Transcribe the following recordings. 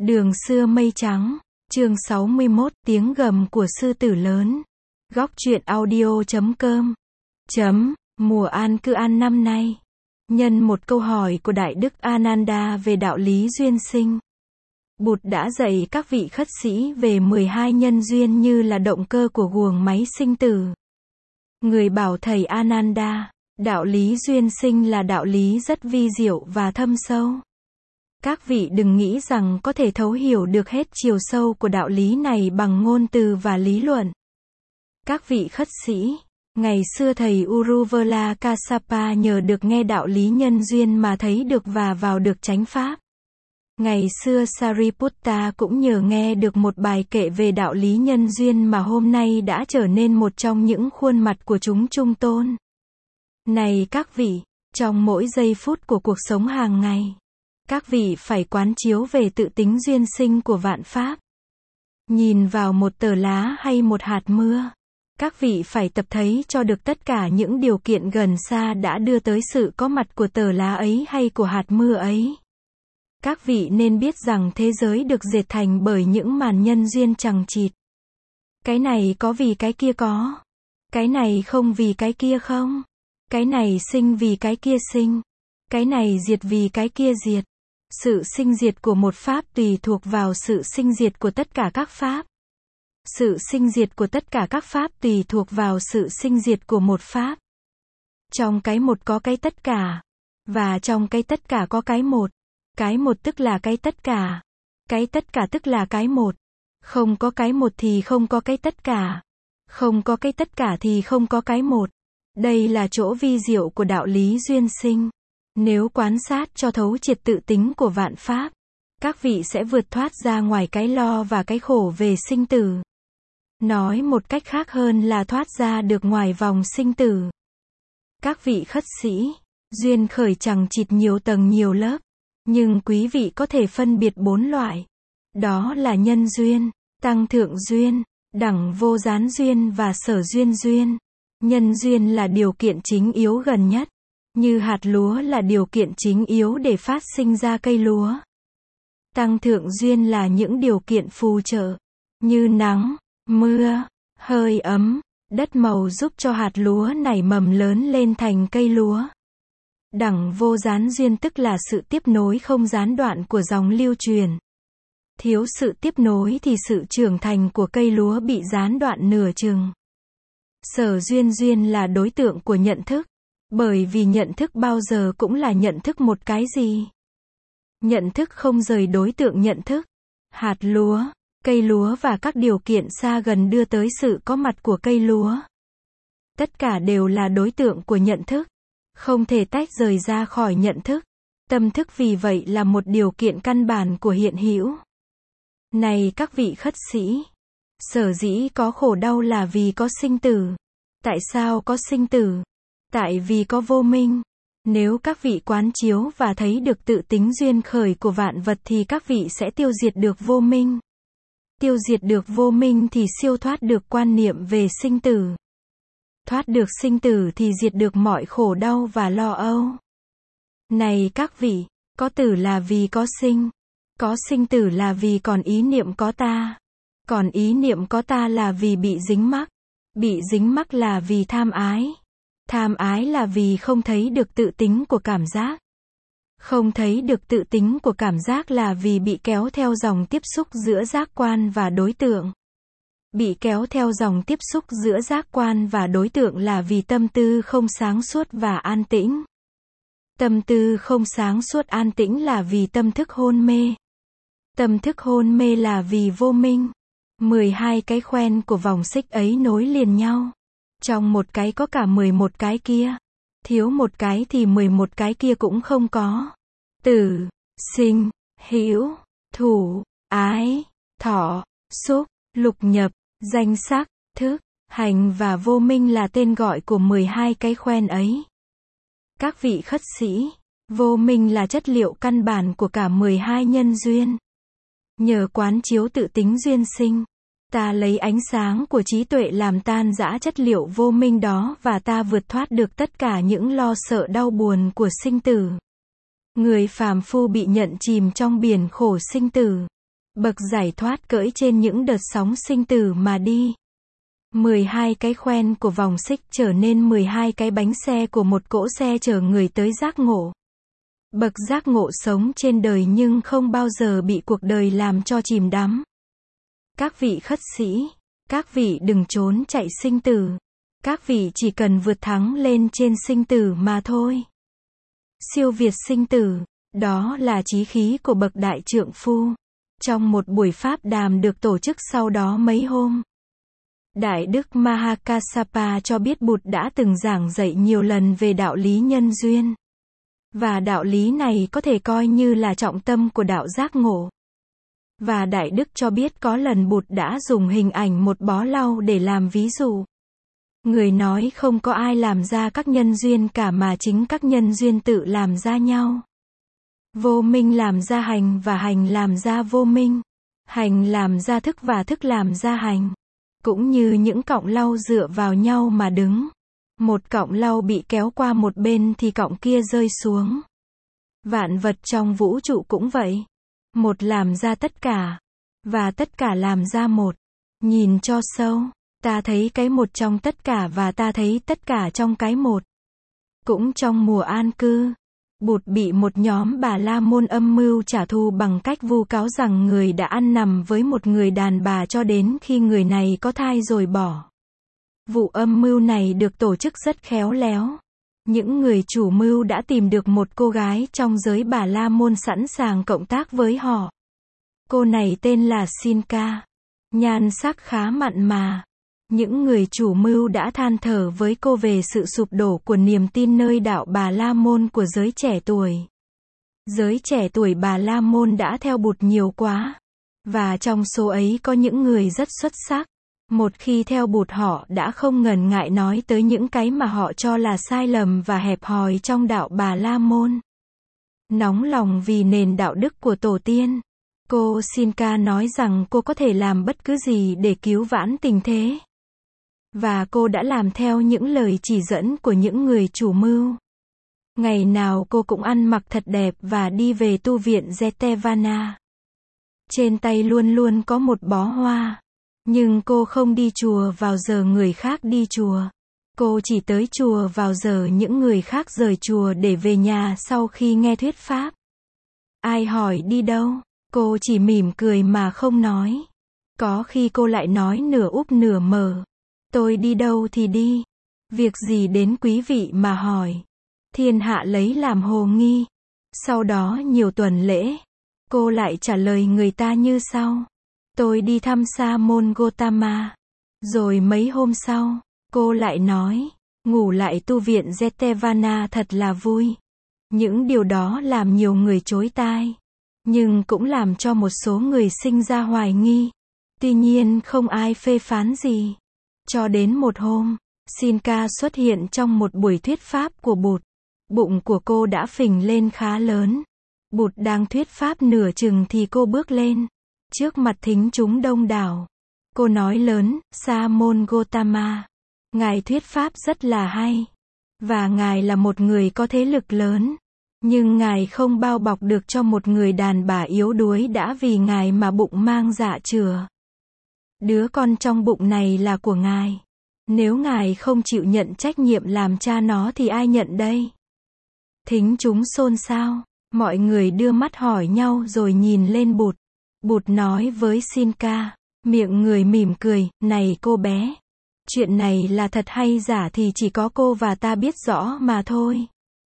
Đường xưa mây trắng, chương 61, tiếng gầm của sư tử lớn. Góc truyện audio.com. Mùa an cư an năm nay. Nhân một câu hỏi của Đại Đức Ananda về đạo lý duyên sinh, Bụt đã dạy các vị khất sĩ về 12 nhân duyên như là động cơ của guồng máy sinh tử. Người bảo thầy Ananda, đạo lý duyên sinh là đạo lý rất vi diệu và thâm sâu. Các vị đừng nghĩ rằng có thể thấu hiểu được hết chiều sâu của đạo lý này bằng ngôn từ và lý luận. Các vị khất sĩ, ngày xưa thầy Uruvela Kassapa nhờ được nghe đạo lý nhân duyên mà thấy được và vào được chánh pháp. Ngày xưa Sariputta cũng nhờ nghe được một bài kệ về đạo lý nhân duyên mà hôm nay đã trở nên một trong những khuôn mặt của chúng trung tôn. Này các vị, trong mỗi giây phút của cuộc sống hàng ngày, các vị phải quán chiếu về tự tính duyên sinh của vạn pháp. Nhìn vào một tờ lá hay một hạt mưa, các vị phải tập thấy cho được tất cả những điều kiện gần xa đã đưa tới sự có mặt của tờ lá ấy hay của hạt mưa ấy. Các vị nên biết rằng thế giới được dệt thành bởi những màn nhân duyên chằng chịt. Cái này có vì cái kia có. Cái này không vì cái kia không. Cái này sinh vì cái kia sinh. Cái này diệt vì cái kia diệt. Sự sinh diệt của một pháp tùy thuộc vào sự sinh diệt của tất cả các pháp. Sự sinh diệt của tất cả các pháp tùy thuộc vào sự sinh diệt của một pháp. Trong cái một có cái tất cả. Và trong cái tất cả có cái một. Cái một tức là cái tất cả. Cái tất cả tức là cái một. Không có cái một thì không có cái tất cả. Không có cái tất cả thì không có cái một. Đây là chỗ vi diệu của đạo lý duyên sinh. Nếu quan sát cho thấu triệt tự tính của vạn pháp, các vị sẽ vượt thoát ra ngoài cái lo và cái khổ về sinh tử. Nói một cách khác hơn là thoát ra được ngoài vòng sinh tử. Các vị khất sĩ, duyên khởi chằng chịt nhiều tầng nhiều lớp, nhưng quý vị có thể phân biệt 4 loại. Đó là nhân duyên, tăng thượng duyên, đẳng vô gián duyên và sở duyên duyên. Nhân duyên là điều kiện chính yếu gần nhất. Như hạt lúa là điều kiện chính yếu để phát sinh ra cây lúa. Tăng thượng duyên là những điều kiện phù trợ, như nắng, mưa, hơi ấm, đất màu giúp cho hạt lúa nảy mầm lớn lên thành cây lúa. Đẳng vô gián duyên tức là sự tiếp nối không gián đoạn của dòng lưu truyền. Thiếu sự tiếp nối thì sự trưởng thành của cây lúa bị gián đoạn nửa chừng. Sở duyên duyên là đối tượng của nhận thức. Bởi vì nhận thức bao giờ cũng là nhận thức một cái gì. Nhận thức không rời đối tượng nhận thức. Hạt lúa, cây lúa và các điều kiện xa gần đưa tới sự có mặt của cây lúa. Tất cả đều là đối tượng của nhận thức. Không thể tách rời ra khỏi nhận thức. Tâm thức vì vậy là một điều kiện căn bản của hiện hữu. Này các vị khất sĩ, sở dĩ có khổ đau là vì có sinh tử. Tại sao có sinh tử? Tại vì có vô minh. Nếu các vị quán chiếu và thấy được tự tính duyên khởi của vạn vật thì các vị sẽ tiêu diệt được vô minh. Tiêu diệt được vô minh thì siêu thoát được quan niệm về sinh tử. Thoát được sinh tử thì diệt được mọi khổ đau và lo âu. Này các vị, có tử là vì có sinh. Có sinh tử là vì còn ý niệm có ta. Còn ý niệm có ta là vì bị dính mắc. Bị dính mắc là vì tham ái. Tham ái là vì không thấy được tự tính của cảm giác. Không thấy được tự tính của cảm giác là vì bị kéo theo dòng tiếp xúc giữa giác quan và đối tượng. Bị kéo theo dòng tiếp xúc giữa giác quan và đối tượng là vì tâm tư không sáng suốt và an tĩnh. Tâm tư không sáng suốt an tĩnh là vì tâm thức hôn mê. Tâm thức hôn mê là vì vô minh. 12 cái khoen của vòng xích ấy nối liền nhau. Trong một cái có cả 11 cái kia. Thiếu một cái thì 11 cái kia cũng không có. Tử, sinh, hữu, thủ, ái, thọ, xúc, lục nhập, danh sắc, thức, hành và vô minh là tên gọi của 12 cái khoen ấy. Các vị khất sĩ, vô minh là chất liệu căn bản của cả 12 nhân duyên. Nhờ quán chiếu tự tính duyên sinh, ta lấy ánh sáng của trí tuệ làm tan rã chất liệu vô minh đó và ta vượt thoát được tất cả những lo sợ đau buồn của sinh tử. Người phàm phu bị nhận chìm trong biển khổ sinh tử. Bậc giải thoát cưỡi trên những đợt sóng sinh tử mà đi. 12 cái khoen của vòng xích trở nên 12 cái bánh xe của một cỗ xe chở người tới giác ngộ. Bậc giác ngộ sống trên đời nhưng không bao giờ bị cuộc đời làm cho chìm đắm. Các vị khất sĩ, các vị đừng trốn chạy sinh tử. Các vị chỉ cần vượt thắng lên trên sinh tử mà thôi. Siêu việt sinh tử, đó là chí khí của bậc đại trượng phu. Trong một buổi pháp đàm được tổ chức sau đó mấy hôm, Đại đức Mahakassapa cho biết Bụt đã từng giảng dạy nhiều lần về đạo lý nhân duyên. Và đạo lý này có thể coi như là trọng tâm của đạo giác ngộ. Và Đại đức cho biết có lần Bụt đã dùng hình ảnh một bó lau để làm ví dụ. Người nói không có ai làm ra các nhân duyên cả mà chính các nhân duyên tự làm ra nhau. Vô minh làm ra hành và hành làm ra vô minh. Hành làm ra thức và thức làm ra hành. Cũng như những cọng lau dựa vào nhau mà đứng. Một cọng lau bị kéo qua một bên thì cọng kia rơi xuống. Vạn vật trong vũ trụ cũng vậy. Một làm ra tất cả. Và tất cả làm ra một. Nhìn cho sâu, ta thấy cái một trong tất cả và ta thấy tất cả trong cái một. Cũng trong mùa an cư, Bụt bị một nhóm Bà La Môn âm mưu trả thù bằng cách vu cáo rằng người đã ăn nằm với một người đàn bà cho đến khi người này có thai rồi bỏ. Vụ âm mưu này được tổ chức rất khéo léo. Những người chủ mưu đã tìm được một cô gái trong giới Bà La Môn sẵn sàng cộng tác với họ. Cô này tên là Sinca. Nhan sắc khá mặn mà. Những người chủ mưu đã than thở với cô về sự sụp đổ của niềm tin nơi đạo Bà La Môn của giới trẻ tuổi. Giới trẻ tuổi Bà La Môn đã theo Bụt nhiều quá. Và trong số ấy có những người rất xuất sắc. Một khi theo Bụt họ đã không ngần ngại nói tới những cái mà họ cho là sai lầm và hẹp hòi trong đạo Bà La Môn. Nóng lòng vì nền đạo đức của tổ tiên, cô Sinca nói rằng cô có thể làm bất cứ gì để cứu vãn tình thế. Và cô đã làm theo những lời chỉ dẫn của những người chủ mưu. Ngày nào cô cũng ăn mặc thật đẹp và đi về tu viện Jetavana. Trên tay luôn luôn có một bó hoa. Nhưng cô không đi chùa vào giờ người khác đi chùa. Cô chỉ tới chùa vào giờ những người khác rời chùa để về nhà sau khi nghe thuyết pháp. Ai hỏi đi đâu, cô chỉ mỉm cười mà không nói. Có khi cô lại nói nửa úp nửa mở. Tôi đi đâu thì đi. Việc gì đến quý vị mà hỏi. Thiên hạ lấy làm hồ nghi. Sau đó nhiều tuần lễ, cô lại trả lời người ta như sau. Tôi đi thăm Sa môn Gotama. Rồi mấy hôm sau, cô lại nói, ngủ lại tu viện Jetavana thật là vui. Những điều đó làm nhiều người chối tai. Nhưng cũng làm cho một số người sinh ra hoài nghi. Tuy nhiên không ai phê phán gì. Cho đến một hôm, Sinca xuất hiện trong một buổi thuyết pháp của Bụt. Bụng của cô đã phình lên khá lớn. Bụt đang thuyết pháp nửa chừng thì cô bước lên. Trước mặt thính chúng đông đảo. Cô nói lớn, Sa môn Gotama. Ngài thuyết pháp rất là hay. Và Ngài là một người có thế lực lớn. Nhưng Ngài không bao bọc được cho một người đàn bà yếu đuối đã vì Ngài mà bụng mang dạ chửa. Đứa con trong bụng này là của Ngài. Nếu Ngài không chịu nhận trách nhiệm làm cha nó thì ai nhận đây? Thính chúng xôn xao. Mọi người đưa mắt hỏi nhau rồi nhìn lên Bụt. Bụt nói với Sinca, miệng người mỉm cười, này cô bé. Chuyện này là thật hay giả thì chỉ có cô và ta biết rõ mà thôi.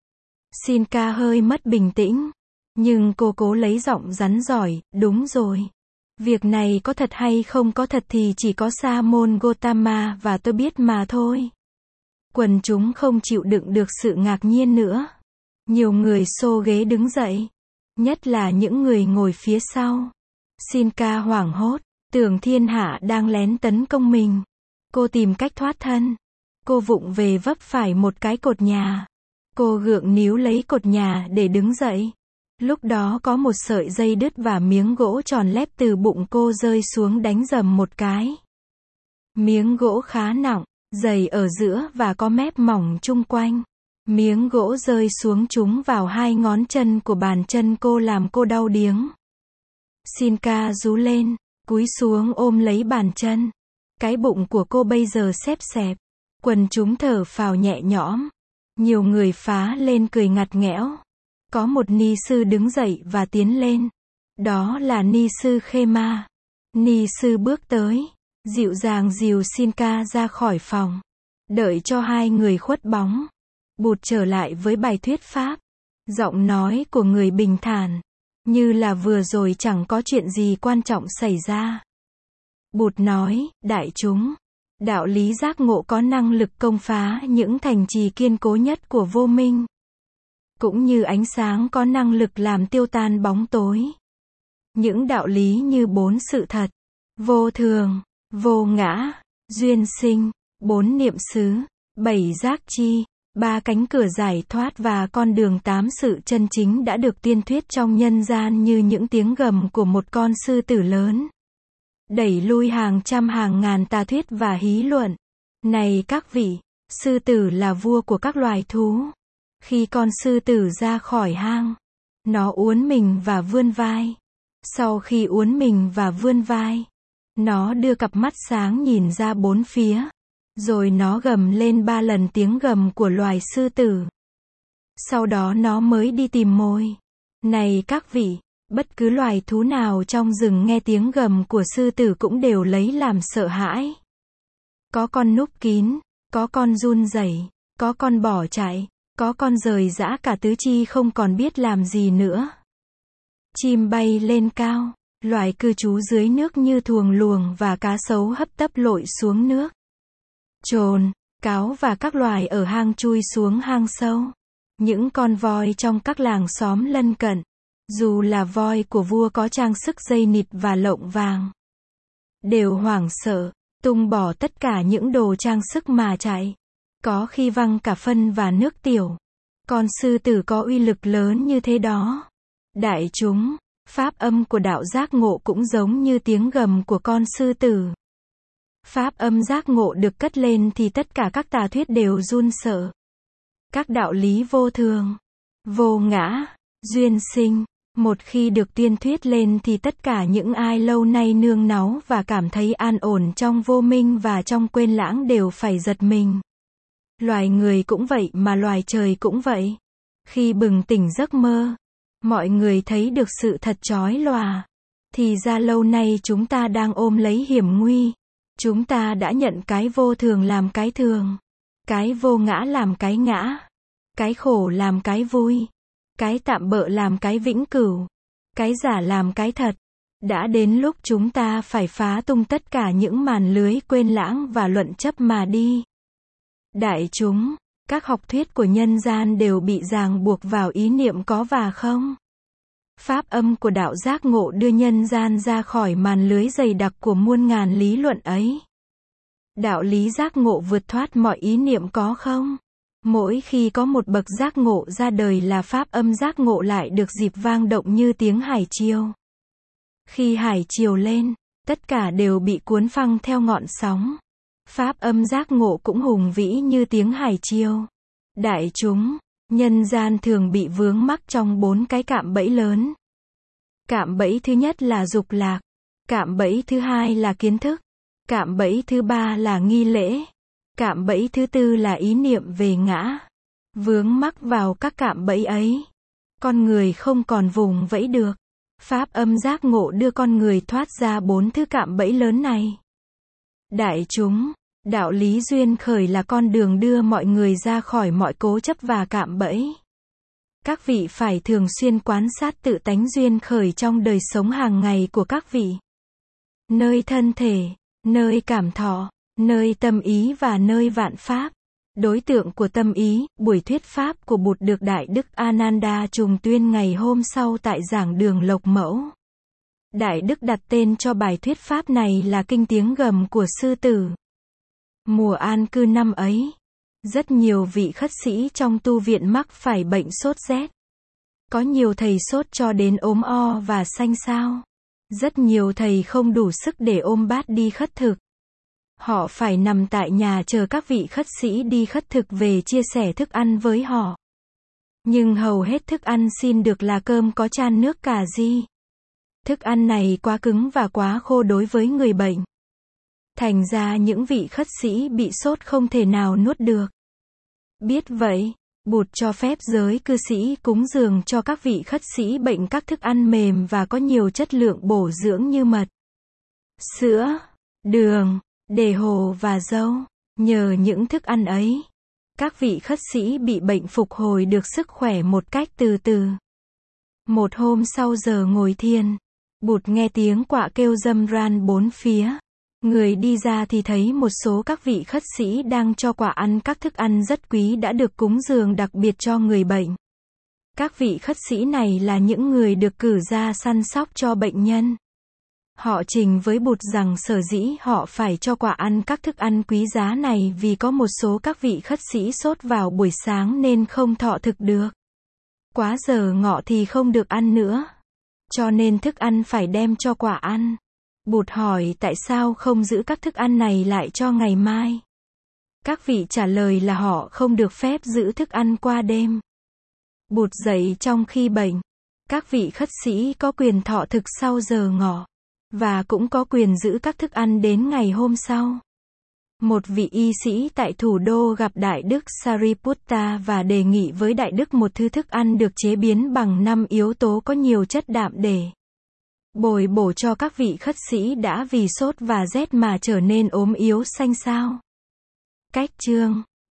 Sinca hơi mất bình tĩnh. Nhưng cô cố lấy giọng rắn giỏi, đúng rồi. Việc này có thật hay không có thật thì chỉ có Sa môn Gotama và tôi biết mà thôi. Quần chúng không chịu đựng được sự ngạc nhiên nữa. Nhiều người xô ghế đứng dậy. Nhất là những người ngồi phía sau. Sinca hoảng hốt, tưởng thiên hạ đang lén tấn công mình. Cô tìm cách thoát thân. Cô vụng về vấp phải một cái cột nhà. Cô gượng níu lấy cột nhà để đứng dậy. Lúc đó có một sợi dây đứt và miếng gỗ tròn lép từ bụng cô rơi xuống đánh rầm một cái. Miếng gỗ khá nặng, dày ở giữa và có mép mỏng chung quanh. Miếng gỗ rơi xuống trúng vào hai ngón chân của bàn chân cô làm cô đau điếng. Xin ca rú lên, cúi xuống ôm lấy bàn chân. Cái bụng của cô bây giờ xẹp xẹp. Quần chúng thở phào nhẹ nhõm. Nhiều người phá lên cười ngặt nghẽo. Có một ni sư đứng dậy và tiến lên. Đó là ni sư Khê Ma. Ni sư bước tới, dịu dàng dìu Xin ca ra khỏi phòng. Đợi cho hai người khuất bóng. Bụt trở lại với bài thuyết pháp. Giọng nói của người bình thản, như là vừa rồi chẳng có chuyện gì quan trọng xảy ra. Bụt nói, đại chúng, đạo lý giác ngộ có năng lực công phá những thành trì kiên cố nhất của vô minh. Cũng như ánh sáng có năng lực làm tiêu tan bóng tối. Những đạo lý như 4 sự thật, vô thường, vô ngã, duyên sinh, 4 niệm xứ, 7 giác chi, 3 cánh cửa giải thoát và con đường 8 sự chân chính đã được tiên thuyết trong nhân gian như những tiếng gầm của một con sư tử lớn. Đẩy lui hàng trăm hàng ngàn tà thuyết và hí luận. Này các vị, sư tử là vua của các loài thú. Khi con sư tử ra khỏi hang, nó uốn mình và vươn vai. Sau khi uốn mình và vươn vai, nó đưa cặp mắt sáng nhìn ra bốn phía. Rồi nó gầm lên 3 lần tiếng gầm của loài sư tử. Sau đó nó mới đi tìm mồi. Này các vị, bất cứ loài thú nào trong rừng nghe tiếng gầm của sư tử cũng đều lấy làm sợ hãi. Có con núp kín, có con run rẩy, có con bỏ chạy, có con rời rã cả tứ chi không còn biết làm gì nữa. Chim bay lên cao, loài cư trú dưới nước như thuồng luồng và cá sấu hấp tấp lội xuống nước. Trồn, cáo và các loài ở hang chui xuống hang sâu. Những con voi trong các làng xóm lân cận, dù là voi của vua có trang sức dây nịt và lộng vàng, đều hoảng sợ, tung bỏ tất cả những đồ trang sức mà chạy. Có khi văng cả phân và nước tiểu. Con sư tử có uy lực lớn như thế đó. Đại chúng, pháp âm của đạo giác ngộ cũng giống như tiếng gầm của con sư tử. Pháp âm giác ngộ được cất lên thì tất cả các tà thuyết đều run sợ. Các đạo lý vô thường, vô ngã, duyên sinh, một khi được tuyên thuyết lên thì tất cả những ai lâu nay nương náu và cảm thấy an ổn trong vô minh và trong quên lãng đều phải giật mình. Loài người cũng vậy mà loài trời cũng vậy. Khi bừng tỉnh giấc mơ, mọi người thấy được sự thật chói lòa. Thì ra lâu nay chúng ta đang ôm lấy hiểm nguy. Chúng ta đã nhận cái vô thường làm cái thường. Cái vô ngã làm cái ngã. Cái khổ làm cái vui. Cái tạm bợ làm cái vĩnh cửu. Cái giả làm cái thật. Đã đến lúc chúng ta phải phá tung tất cả những màn lưới quên lãng và luận chấp mà đi. Đại chúng, các học thuyết của nhân gian đều bị ràng buộc vào ý niệm có và không. Pháp âm của đạo giác ngộ đưa nhân gian ra khỏi màn lưới dày đặc của muôn ngàn lý luận ấy. Đạo lý giác ngộ vượt thoát mọi ý niệm có không. Mỗi khi có một bậc giác ngộ ra đời là pháp âm giác ngộ lại được dịp vang động như tiếng hải triều. Khi hải triều lên, tất cả đều bị cuốn phăng theo ngọn sóng. Pháp âm giác ngộ cũng hùng vĩ như tiếng hải triều. Đại chúng, nhân gian thường bị vướng mắc trong 4 cái cạm bẫy lớn. Cạm bẫy thứ nhất là dục lạc. Cạm bẫy thứ hai là kiến thức. Cạm bẫy thứ ba là nghi lễ. Cạm bẫy thứ tư là ý niệm về ngã. Vướng mắc vào các cạm bẫy ấy, con người không còn vùng vẫy được. Pháp âm giác ngộ đưa con người thoát ra 4 thứ cạm bẫy lớn này. Đại chúng, đạo lý duyên khởi là con đường đưa mọi người ra khỏi mọi cố chấp và cạm bẫy. Các vị phải thường xuyên quan sát tự tánh duyên khởi trong đời sống hàng ngày của các vị. Nơi thân thể, nơi cảm thọ, nơi tâm ý và nơi vạn pháp. Đối tượng của tâm ý, buổi thuyết pháp của Bụt được Đại Đức Ananda trùng tuyên ngày hôm sau tại giảng đường Lộc Mẫu. Đại Đức đặt tên cho bài thuyết pháp này là Kinh Tiếng Gầm của Sư Tử. Mùa an cư năm ấy, rất nhiều vị khất sĩ trong tu viện mắc phải bệnh sốt rét. Có nhiều thầy sốt cho đến ốm o và xanh xao. Rất nhiều thầy không đủ sức để ôm bát đi khất thực. Họ phải nằm tại nhà chờ các vị khất sĩ đi khất thực về chia sẻ thức ăn với họ. Nhưng hầu hết thức ăn xin được là cơm có chan nước cà ri. Thức ăn này quá cứng và quá khô đối với người bệnh. Thành ra những vị khất sĩ bị sốt không thể nào nuốt được. Biết vậy, Bụt cho phép giới cư sĩ cúng dường cho các vị khất sĩ bệnh các thức ăn mềm và có nhiều chất lượng bổ dưỡng như mật, sữa, đường, đề hồ và dâu. Nhờ những thức ăn ấy, các vị khất sĩ bị bệnh phục hồi được sức khỏe một cách từ từ. Một hôm sau giờ ngồi thiền, Bụt nghe tiếng quạ kêu râm ran bốn phía. Người đi ra thì thấy một số các vị khất sĩ đang cho quạ ăn các thức ăn rất quý đã được cúng dường đặc biệt cho người bệnh. Các vị khất sĩ này là những người được cử ra săn sóc cho bệnh nhân. Họ trình với Bụt rằng sở dĩ họ phải cho quạ ăn các thức ăn quý giá này vì có một số các vị khất sĩ sốt vào buổi sáng nên không thọ thực được. Quá giờ ngọ thì không được ăn nữa. Cho nên thức ăn phải đem cho quạ ăn. Bụt hỏi tại sao không giữ các thức ăn này lại cho ngày mai. Các vị trả lời là họ không được phép giữ thức ăn qua đêm. Bụt dạy trong khi bệnh, các vị khất sĩ có quyền thọ thực sau giờ ngọ, và cũng có quyền giữ các thức ăn đến ngày hôm sau. Một vị y sĩ tại thủ đô gặp Đại Đức Sariputta và đề nghị với Đại Đức một thứ thức ăn được chế biến bằng 5 yếu tố có nhiều chất đạm để bồi bổ cho các vị khất sĩ đã vì sốt và rét mà trở nên ốm yếu xanh xao. Cách chương